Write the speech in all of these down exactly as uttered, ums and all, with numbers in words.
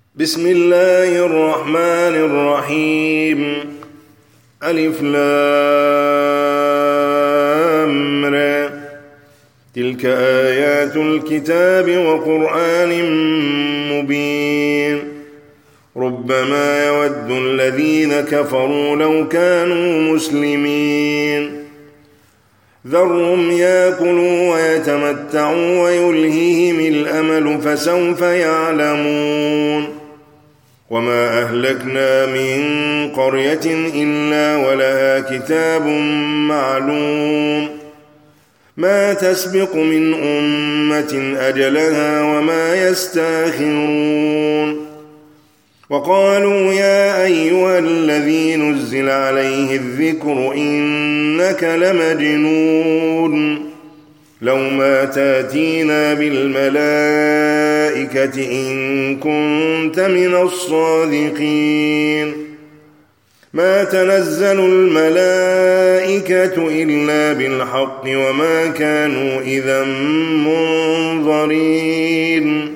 بسم الله الرحمن الرحيم. ألف لام را. تلك آيات الكتاب وقرآن مبين. ربما يود الذين كفروا لو كانوا مسلمين. ذرهم يأكلوا ويتمتعوا ويلهيهم الأمل فسوف يعلمون. وما أهلكنا من قرية إلا ولها كتاب معلوم ما تسبق من أمة أجلها وما يستاخرون. وقالوا يا أيها الذي نزل عليه الذكر إنك لمجنون لو ما تاتينا بالملائكة إن كنت من الصادقين. ما تنزل الملائكة إلا بالحق وما كانوا إذا منظرين.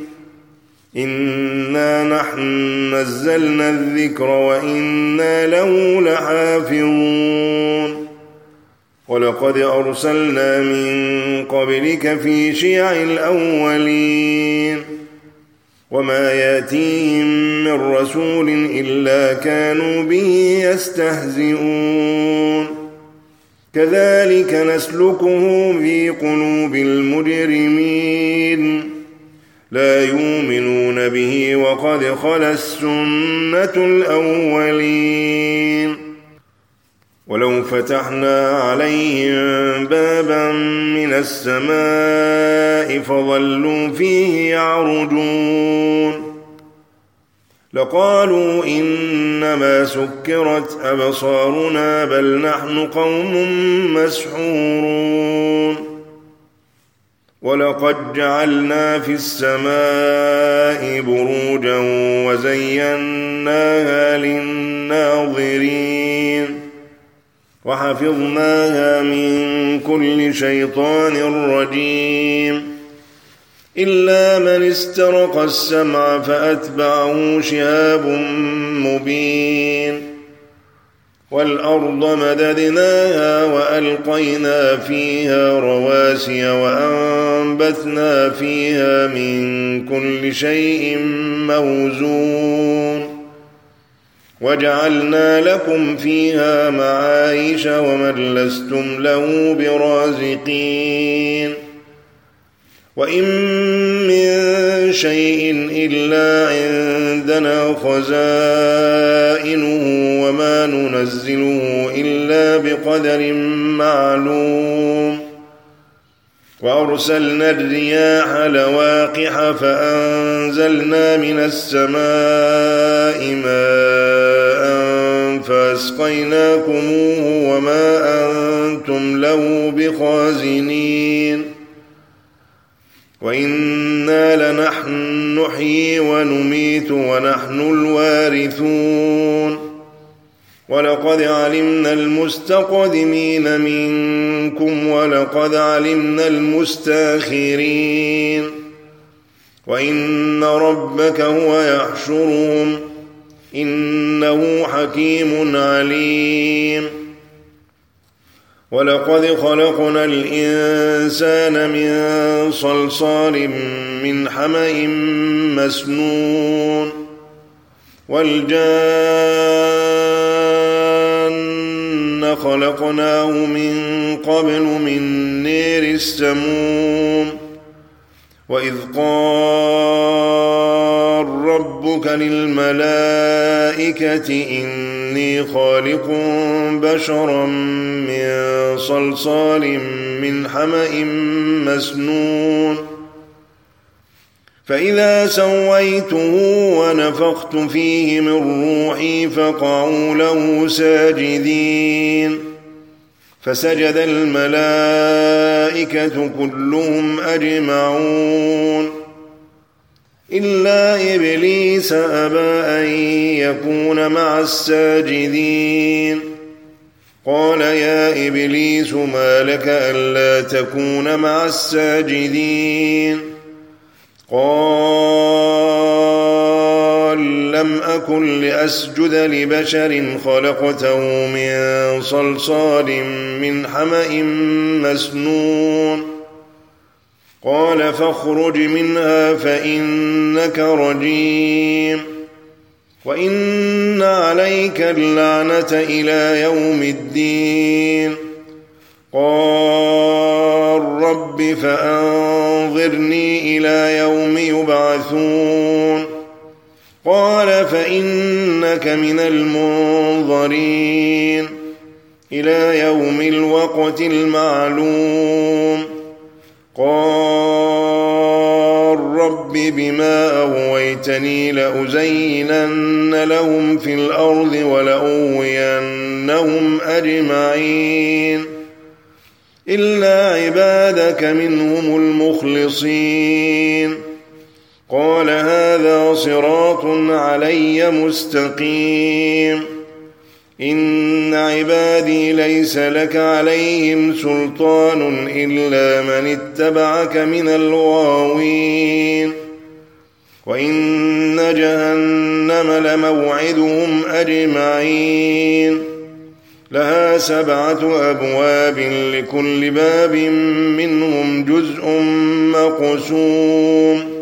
إنا نحن نزلنا الذكر وإنا له لحافظون. ولقد أرسلنا من قبلك في شيع الأولين وما ياتيهم من رسول إلا كانوا به يستهزئون. كذلك نسلكه في قلوب المجرمين لا يؤمنون به وقد خلت سنة الأولين. ولو فتحنا عليهم بابا من السماء فظلوا فيه يعرجون لقالوا إنما سكرت أبصارنا بل نحن قوم مسحورون. ولقد جعلنا في السماء بروجا وزيناها للناظرين وحفظناها من كل شيطان رجيم إلا من استرق السمع فأتبعه شهاب مبين. والأرض مددناها وألقينا فيها رواسي وأنبتنا فيها من كل شيء موزون وجعلنا لكم فيها معايش ومن لستم له برازقين. وإن من شيء إلا عندنا خزائنه وما ننزله إلا بقدر معلوم. وأرسلنا الرياح لواقح فأنزلنا من السماء ماء فأسقيناكموه وما أنتم له بخازنين. وإنا لنحن نحيي ونميت ونحن الوارثون. ولقد علمنا المستقدمين منكم ولقد علمنا المستاخرين. وإن ربك هو يحشرهم إنه حكيم عليم. ولقد خلقنا الإنسان من صلصال من حمأ مسنون. والجان خلقناه من قبل من نير السموم. وإذ قال ربك للملائكة إني خالق بشرا من صلصال من حمأ مسنون. فإذا سويته ونفخت فيه من روحي فقعوا له ساجدين. فسجد الملائكة كلهم أجمعون إلا إبليس أبى أن يكون مع الساجدين. قال يا إبليس ما لك ألا تكون مع الساجدين؟ قال لم أكن لأسجد لبشر خلقته من صلصال من حمأ مسنون قال فاخرج منها فإنك رجيم وإن عليك اللعنة إلى يوم الدين قال رب فأنظرني إلى يوم يبعثون قال فإنك من المنظرين إلى يوم الوقت المعلوم قال رب بما أغويتني لأزينن لهم في الأرض ولأغوينهم أجمعين إلا عبادك منهم المخلصين قال هذا صراط علي مستقيم إن عبادي ليس لك عليهم سلطان إلا من اتبعك من الغاوين وإن جهنم لموعدهم أجمعين لها سبعة أبواب لكل باب منهم جزء مقسوم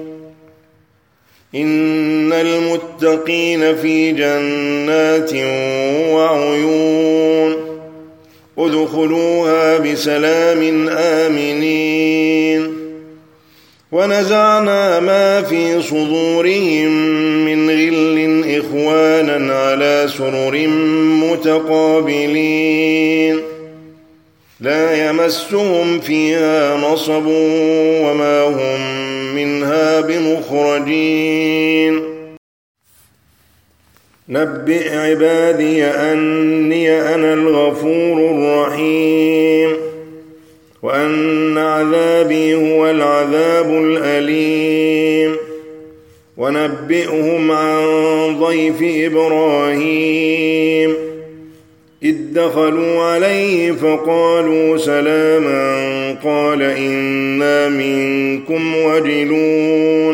إن المتقين في جنات وعيون ادخلوها بسلام آمنين ونزعنا ما في صدورهم من غل إخوانا على سرر متقابلين لا يمسهم فيها نصب وما هم منها بمخرجين نبئ عبادي أني أنا الغفور الرحيم وأن عذابي هو العذاب الأليم ونبئهم عن ضيف إبراهيم إذ دخلوا عليه فقالوا سلاما قال إنا منكم وجلون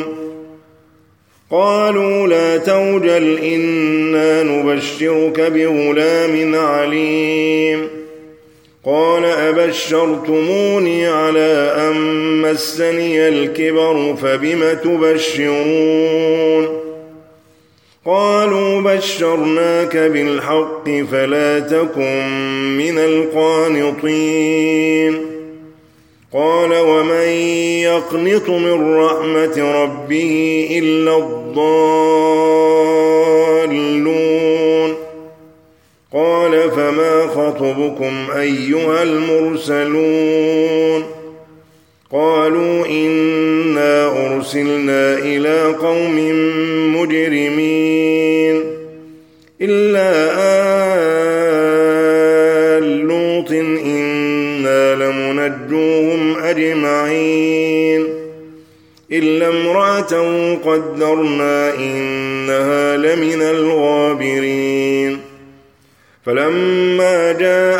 قالوا لا توجل إنا نبشرك بغلام عليم قال أبشرتموني على أن مسني الكبر فبم تبشرون قالوا بشرناك بالحق فلا تكن من القانطين قال ومن يقنط من رحمة ربه إلا الضالون قال فما خطبكم أيها المرسلون قالوا إنا أرسلنا إلى قوم مجرمين إلا آل لوط إنا لمنجوهم أجمعين إلا امرأته قدرنا إنها لمن الغابرين فلما جاء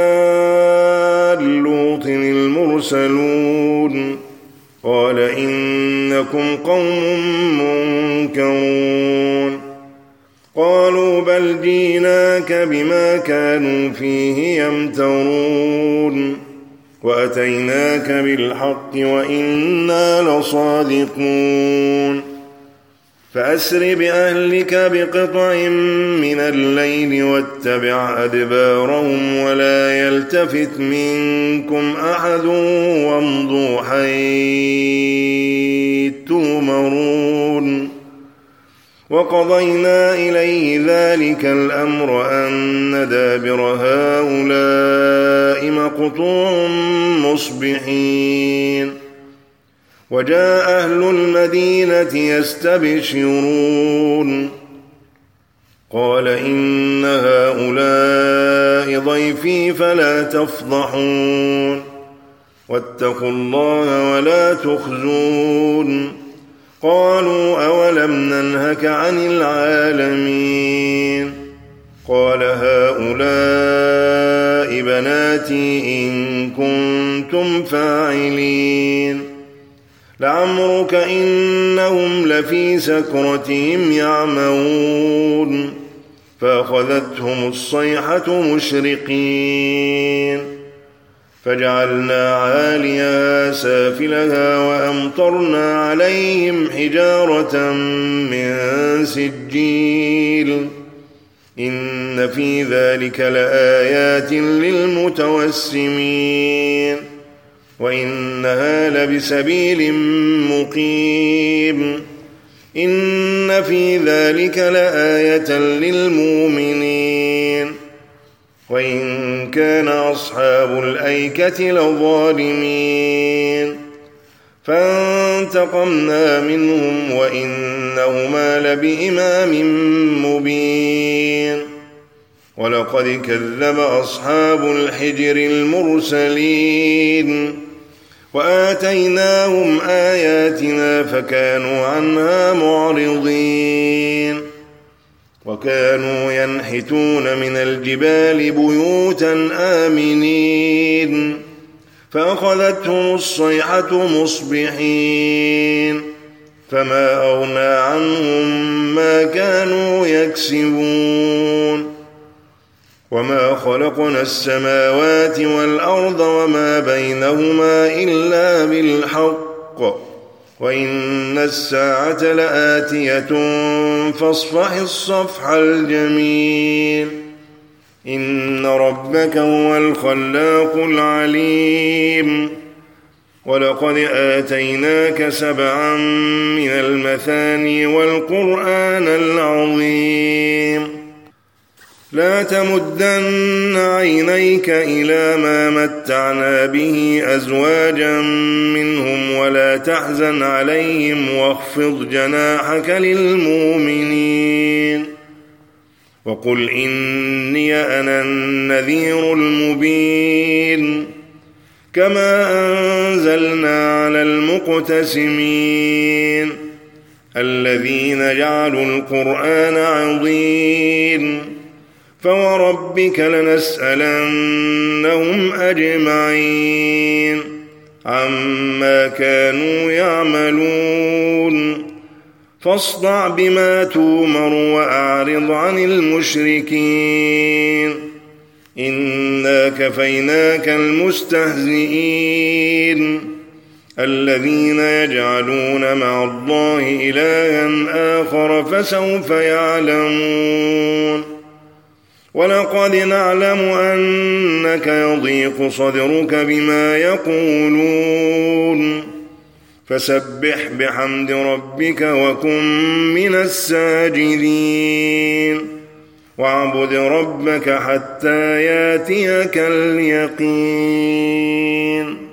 آل لوط المرسلون قال إنكم قوم منكرون قالوا بل جئناك بما كانوا فيه يمترون وأتيناك بالحق وإنا لصادقون فأسر بأهلك بقطع من الليل واتبع أدبارهم ولا يلتفت منكم أحد وامضوا حيث تؤمرون وقضينا إليه ذلك الأمر أن دابر هؤلاء مقطوع مصبحين وجاء أهل المدينة يستبشرون قال إن هؤلاء ضيفي فلا تفضحون واتقوا الله ولا تخزون قالوا أولم ننهك عن العالمين قال هؤلاء بناتي إن كنتم فاعلين لعمرك إنهم لفي سكرتهم يعمهون فأخذتهم الصيحة مشرقين فجعلنا عاليها سافلها وأمطرنا عليهم حجارة من سجيل إن في ذلك لآيات للمتوسمين وإنها لبسبيل مقيم إن في ذلك لآية للمؤمنين وإن كان أصحاب الأيكة لظالمين فانتقمنا منهم وإنهما لبإمام مبين ولقد كذب أصحاب الحجر المرسلين وآتيناهم آياتنا فكانوا عنها معرضين وكانوا ينحتون من الجبال بيوتا آمنين فأخذتهم الصيحة مصبحين فما أغنى عنهم ما كانوا يكسبون وما خلقنا السماوات والأرض وما بينهما إلا بالحق وإن الساعة لآتية فاصفح الصفح الجميل إن ربك هو الخلاق العليم ولقد آتيناك سبعا من المثاني والقرآن العظيم لا تمدن عينيك إلى ما متعنا به أزواجا منهم ولا تحزن عليهم واخفض جناحك للمؤمنين وقل إني أنا النذير المبين كما أنزلنا على المقتسمين الذين جعلوا القرآن عضين فوربك لنسألنهم أجمعين عما كانوا يعملون فاصدع بما تؤمر وأعرض عن المشركين إنا كفيناك المستهزئين الذين يجعلون مع الله إلها آخر فسوف يعلمون ولقد نعلم أنك يضيق صدرك بما يقولون فسبح بحمد ربك وكن من الساجدين واعبد ربك حتى ياتيك اليقين.